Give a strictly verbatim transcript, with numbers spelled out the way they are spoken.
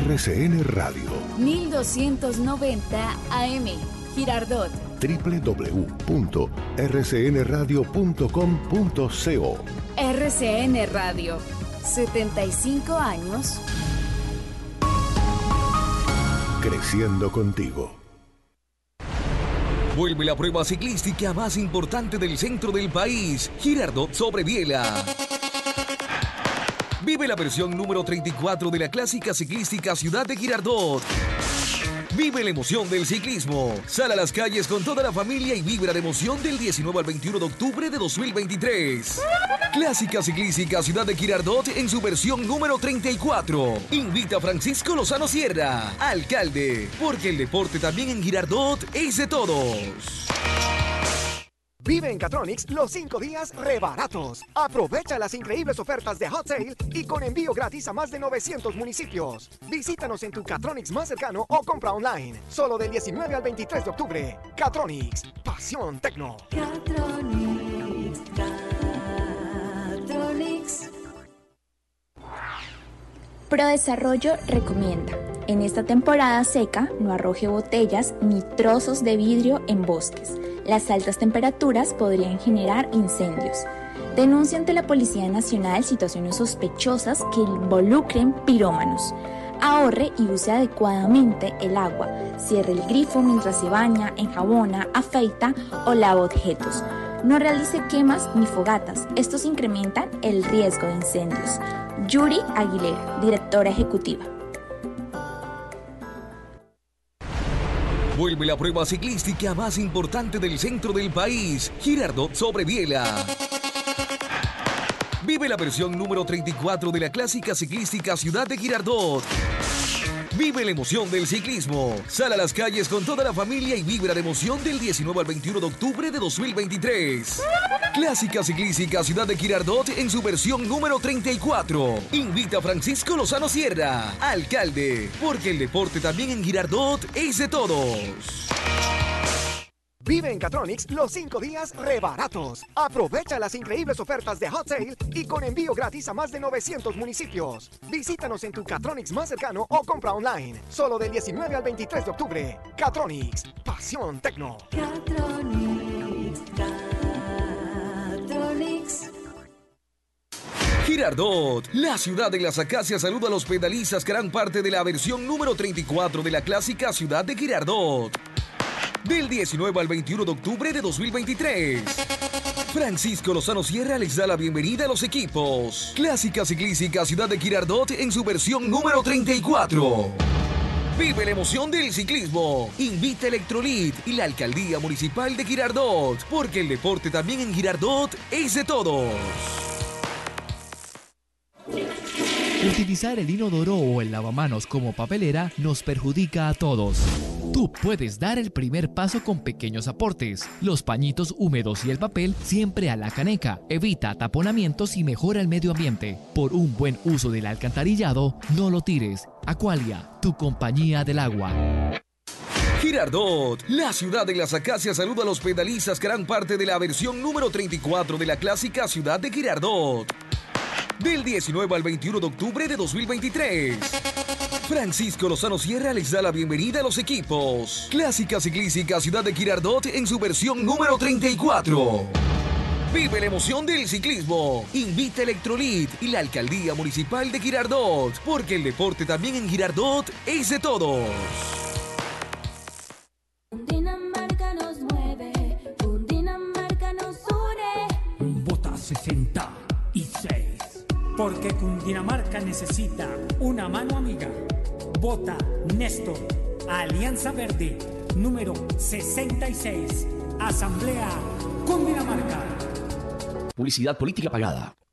R C N Radio. mil doscientos noventa A M, Girardot. doble u doble u doble u punto r c n radio punto com punto co. R C N Radio, setenta y cinco años. Creciendo contigo. Vuelve la prueba ciclística más importante del centro del país, Girardot sobre Biela. Vive la versión número treinta y cuatro de la clásica ciclística Ciudad de Girardot. Vive la emoción del ciclismo. Sal a las calles con toda la familia y vibra de emoción del diecinueve al veintiuno de octubre de dos mil veintitrés. Clásica ciclística Ciudad de Girardot en su versión número treinta y cuatro. Invita a Francisco Lozano Sierra, alcalde, porque el deporte también en Girardot es de todos. Vive en Catronics los cinco días rebaratos. Aprovecha las increíbles ofertas de Hot Sale y con envío gratis a más de novecientos municipios. Visítanos en tu Catronics más cercano o compra online. Solo del diecinueve al veintitrés de octubre. Catronics, pasión tecno. Catronics, Catronics. ProDesarrollo recomienda: en esta temporada seca, no arroje botellas ni trozos de vidrio en bosques. Las altas temperaturas podrían generar incendios. Denuncia ante la Policía Nacional situaciones sospechosas que involucren pirómanos. Ahorre y use adecuadamente el agua. Cierre el grifo mientras se baña, enjabona, afeita o lava objetos. No realice quemas ni fogatas. Estos incrementan el riesgo de incendios. Yuri Aguilera, directora ejecutiva. Vuelve la prueba ciclística más importante del centro del país, Girardot sobre Biela. Vive la versión número treinta y cuatro de la clásica ciclística Ciudad de Girardot. Vive la emoción del ciclismo. Sal a las calles con toda la familia y vibra de emoción del diecinueve al veintiuno de octubre de dos mil veintitrés. Clásica ciclística Ciudad de Girardot en su versión número treinta y cuatro. Invita a Francisco Lozano Sierra, alcalde, porque el deporte también en Girardot es de todos. Vive en Catronics los cinco días rebaratos. Aprovecha las increíbles ofertas de Hot Sale y con envío gratis a más de novecientos municipios. Visítanos en tu Catronics más cercano o compra online. Solo del diecinueve al veintitrés de octubre. Catronics, pasión tecno. Catronics, Catronics. Girardot, la ciudad de las acacias, saluda a los pedalistas que harán parte de la versión número treinta y cuatro de la clásica Ciudad de Girardot. Del diecinueve al veintiuno de octubre de dos mil veintitrés. Francisco Lozano Sierra les da la bienvenida a los equipos. Clásica ciclística Ciudad de Girardot en su versión número treinta y cuatro. Vive la emoción del ciclismo. Invita Electrolit y la Alcaldía Municipal de Girardot, porque el deporte también en Girardot es de todos. Utilizar el inodoro o el lavamanos como papelera nos perjudica a todos. Tú puedes dar el primer paso con pequeños aportes. Los pañitos húmedos y el papel siempre a la caneca. Evita taponamientos y mejora el medio ambiente. Por un buen uso del alcantarillado, no lo tires. Aqualia, tu compañía del agua. Girardot, la ciudad de las acacias, saluda a los pedalistas que harán parte de la versión número treinta y cuatro de la clásica Ciudad de Girardot. Del diecinueve al veintiuno de octubre de dos mil veintitrés. Francisco Lozano Sierra les da la bienvenida a los equipos. Clásica ciclística Ciudad de Girardot en su versión número treinta y cuatro. Vive la emoción del ciclismo. Invita Electrolit y la Alcaldía Municipal de Girardot, porque el deporte también en Girardot es de todos. Cundinamarca nos mueve, Cundinamarca nos une. Vota sesenta y seis. Porque Cundinamarca necesita una mano amiga. Vota Néstor, Alianza Verde, número sesenta y seis. Asamblea Cundinamarca. Publicidad política pagada.